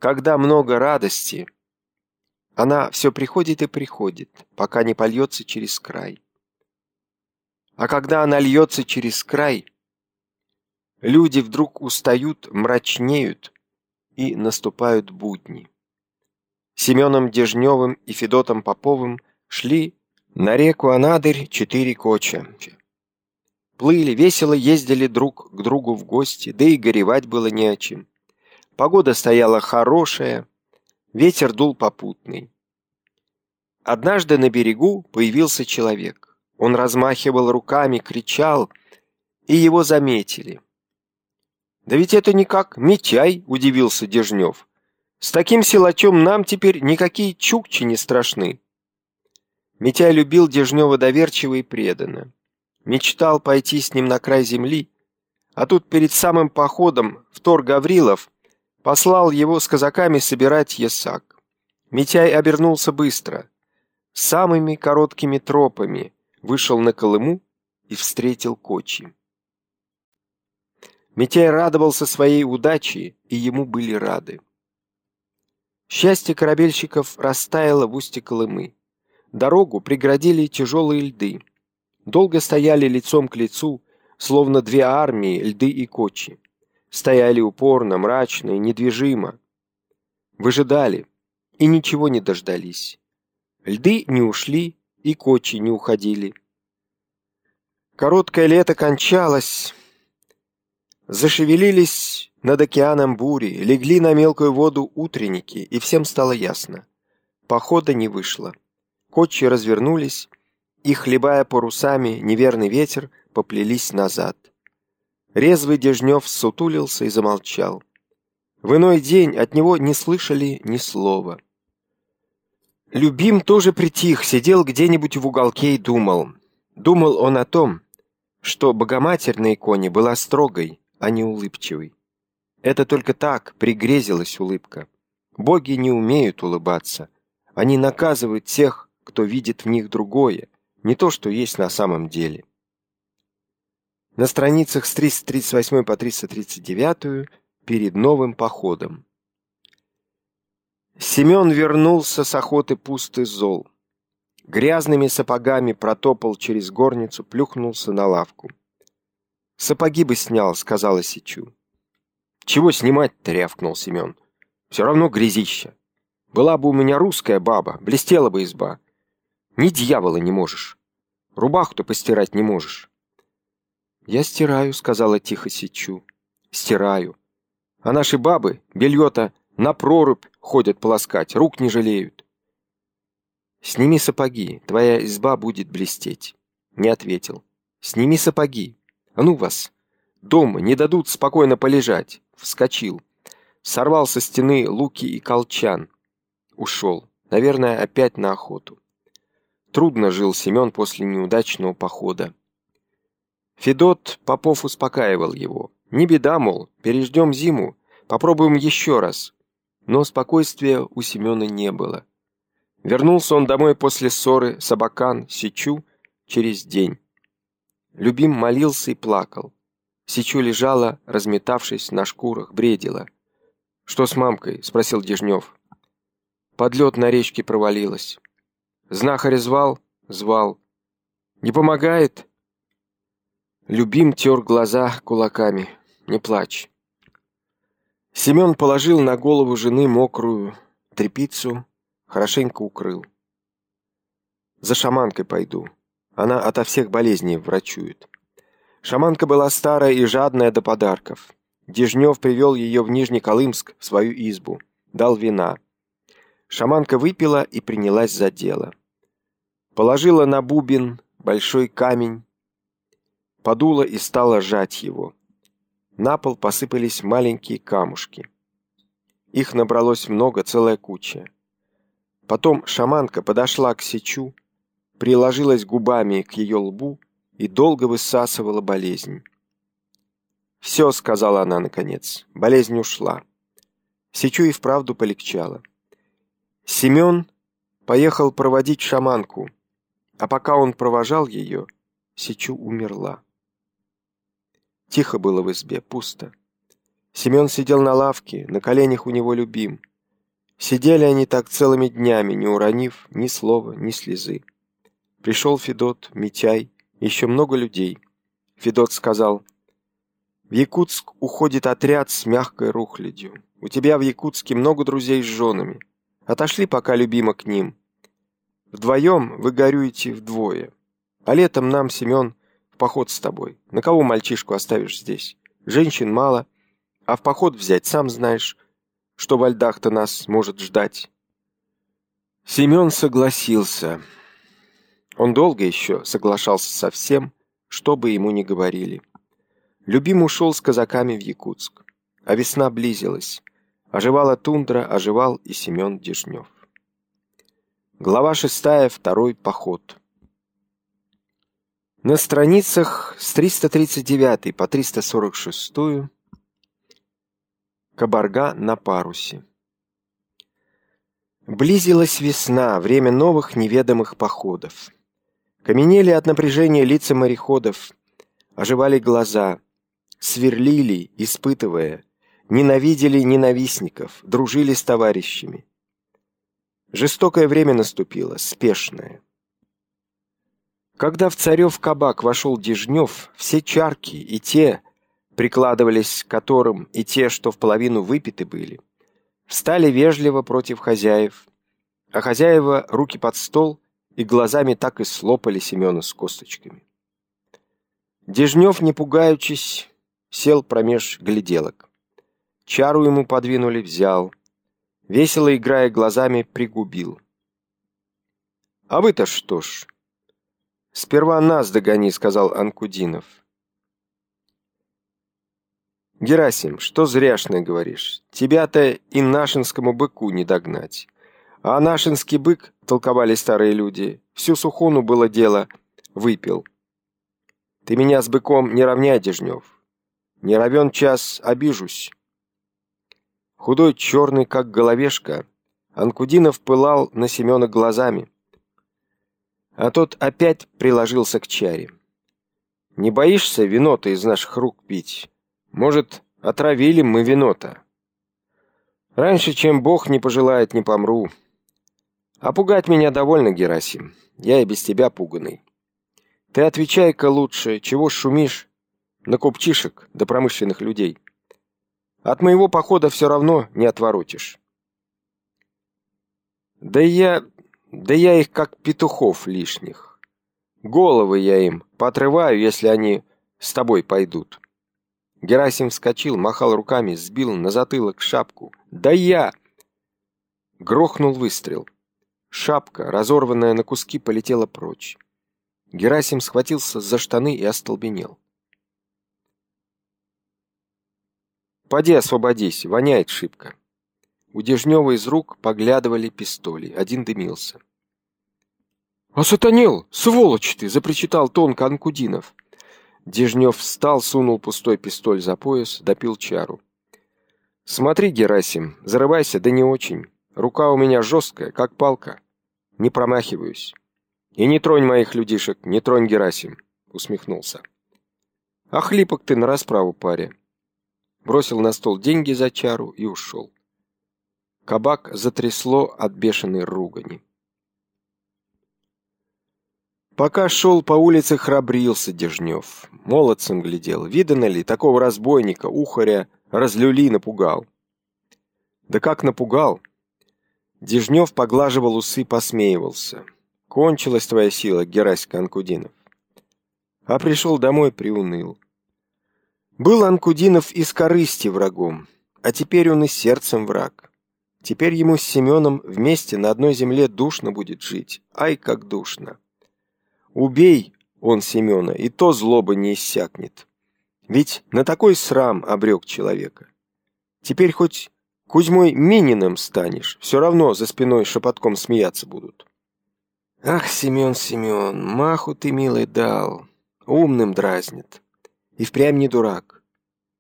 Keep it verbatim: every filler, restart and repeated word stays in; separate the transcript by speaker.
Speaker 1: Когда много радости, она все приходит и приходит, пока не польется через край. А когда она льется через край, люди вдруг устают, мрачнеют, и наступают будни. Семеном Дежневым и Федотом Поповым шли на реку Анадырь четыре коча. Плыли, весело ездили друг к другу в гости, да и горевать было не о чем. Погода стояла хорошая, ветер дул попутный. Однажды на берегу появился человек. Он размахивал руками, кричал, и его заметили. «Да ведь это никак Митяй», — удивился Дежнев. «С таким силачом нам теперь никакие чукчи не страшны». Митяй любил Дежнева доверчиво и преданно. Мечтал пойти с ним на край земли, а тут перед самым походом втор Гаврилов послал его с казаками собирать ясак. Митяй обернулся быстро, самыми короткими тропами вышел на Колыму и встретил кочи. Митяй радовался своей удаче, и ему были рады. Счастье корабельщиков растаяло в устье Колымы. Дорогу преградили тяжелые льды. Долго стояли лицом к лицу, словно две армии, льды и кочи. Стояли упорно, мрачно и недвижимо. Выжидали, и ничего не дождались. Льды не ушли, и кочи не уходили. Короткое лето кончалось. Зашевелились над океаном бури, легли на мелкую воду утренники, и всем стало ясно. Похода не вышло. Кочи развернулись, и, хлебая парусами неверный ветер, поплелись назад. Резвый Дежнев ссутулился и замолчал. В иной день от него не слышали ни слова. Любим тоже притих, сидел где-нибудь в уголке и думал. Думал он о том, что Богоматерь на иконе была строгой, а не улыбчивой. Это только так пригрезилась улыбка. Боги не умеют улыбаться. Они наказывают тех, кто видит в них другое, не то, что есть на самом деле. На страницах с триста тридцать восьмой по триста тридцать девятую перед новым походом. Семен вернулся с охоты пустый зол. Грязными сапогами протопал через горницу, плюхнулся на лавку. «Сапоги бы снял», — сказала Сичу. «Чего снимать-то?» — рявкнул Семен. «Все равно грязища. Была бы у меня русская баба, блестела бы изба. Ни дьявола не можешь. Рубаху-то постирать не можешь». «Я стираю», — сказала тихо Сичу. «Стираю. А наши бабы белье-то на прорубь ходят полоскать, рук не жалеют». «Сними сапоги, твоя изба будет блестеть». Не ответил. «Сними сапоги. А ну вас. Дома не дадут спокойно полежать». Вскочил. Сорвал со стены луки и колчан. Ушел. Наверное, опять на охоту. Трудно жил Семен после неудачного похода. Федот Попов успокаивал его. Не беда, мол, переждем зиму, попробуем еще раз. Но спокойствия у Семена не было. Вернулся он домой после ссоры с Абакан, Сичу через день. Любим молился и плакал. Сичу лежала, разметавшись на шкурах, бредила. «Что с мамкой?» — спросил Дежнев. «Под лед на речке провалилась». «Знахаря звал?» «Звал». «Не помогает?» Любим тер глаза кулаками. «Не плачь». Семен положил на голову жены мокрую тряпицу, хорошенько укрыл. «За шаманкой пойду. Она ото всех болезней врачует». Шаманка была старая и жадная до подарков. Дежнев привел ее в Нижнеколымск, в свою избу. Дал вина. Шаманка выпила и принялась за дело. Положила на бубен большой камень, подула и стала жать его. На пол посыпались маленькие камушки. Их набралось много, целая куча. Потом шаманка подошла к Сичу, приложилась губами к ее лбу и долго высасывала болезнь. «Все», — сказала она наконец, — болезнь ушла. Сичу и вправду полегчало. Семен поехал проводить шаманку, а пока он провожал ее, Сичу умерла. Тихо было в избе, пусто. Семен сидел на лавке, на коленях у него Любим. Сидели они так целыми днями, не уронив ни слова, ни слезы. Пришел Федот, Митяй, еще много людей. Федот сказал: «В Якутск уходит отряд с мягкой рухлядью. У тебя в Якутске много друзей с женами. Отошли пока, любимо, к ним. Вдвоем вы горюете вдвое. А летом нам, Семен, в поход с тобой. На кого мальчишку оставишь здесь? Женщин мало, а в поход взять, сам знаешь, что во льдах-то нас может ждать». Семен согласился. Он долго еще соглашался со всем, что бы ему ни говорили. Любим ушел с казаками в Якутск, а весна близилась. Оживала тундра, оживал и Семен Дежнев. Глава шестая. Второй поход. На страницах с триста тридцать девятой по триста сорок шестую Кабарга на парусе. Близилась весна, время новых неведомых походов. Каменели от напряжения лица мореходов, оживали глаза, сверлили, испытывая, ненавидели ненавистников, дружили с товарищами. Жестокое время наступило, спешное. Когда в Царев кабак вошел Дежнев, все чарки и те, прикладывались к которым, и те, что в половину выпиты были, встали вежливо против хозяев, а хозяева руки под стол и глазами так и слопали Семена с косточками. Дежнев, не пугаючись, сел промеж гляделок. Чару ему подвинули, взял. Весело играя глазами, пригубил. «А вы-то что ж?» «Сперва нас догони», — сказал Анкудинов. «Герасим, что зряшное говоришь? Тебя-то и нашинскому быку не догнать. А нашинский бык, — толковали старые люди, — всю сухону было дело, выпил. Ты меня с быком не равняй, Дежнев. Не равен час, обижусь». Худой, черный, как головешка, Анкудинов пылал на Семена глазами. А тот опять приложился к чаре. «Не боишься вино-то из наших рук пить? Может, отравили мы вино-то? Раньше, чем Бог не пожелает, не помру. А пугать меня довольно, Герасим. Я и без тебя пуганый. Ты отвечай-ка лучше, чего шумишь на купчишек да промышленных людей? От моего похода все равно не отворотишь». «Да я... да я их как петухов лишних. Головы я им поотрываю, если они с тобой пойдут». Герасим вскочил, махал руками, сбил на затылок шапку. «Да я...» Грохнул выстрел. Шапка, разорванная на куски, полетела прочь. Герасим схватился за штаны и остолбенел. «Поди освободись, воняет шибко». У Дежнева из рук поглядывали пистоли, один дымился. «Осатанел, сволочь ты!» — запричитал тонко Анкудинов. Дежнев встал, сунул пустой пистоль за пояс, допил чару. «Смотри, Герасим, зарывайся, да не очень. Рука у меня жесткая, как палка. Не промахиваюсь. И не тронь моих людишек, не тронь, Герасим», — усмехнулся. «А хлипок ты на расправу, паря». Бросил на стол деньги за чару и ушел. Кабак затрясло от бешеной ругани. Пока шел по улице, храбрился Дежнев. Молодцем глядел. Видано ли, такого разбойника, ухаря, разлюли, напугал. Да как напугал? Дежнев поглаживал усы, посмеивался. «Кончилась твоя сила, Гераська Анкудинов». А пришел домой, приуныл. Был Анкудинов из корысти врагом, а теперь он и сердцем враг. Теперь ему с Семеном вместе на одной земле душно будет жить. Ай, как душно! Убей он Семена, и то злоба не иссякнет. Ведь на такой срам обрек человека. Теперь хоть Кузьмой Мининым станешь, все равно за спиной шепотком смеяться будут. Ах, Семен, Семен, маху ты, милый, дал. Умным дразнит. И впрямь не дурак.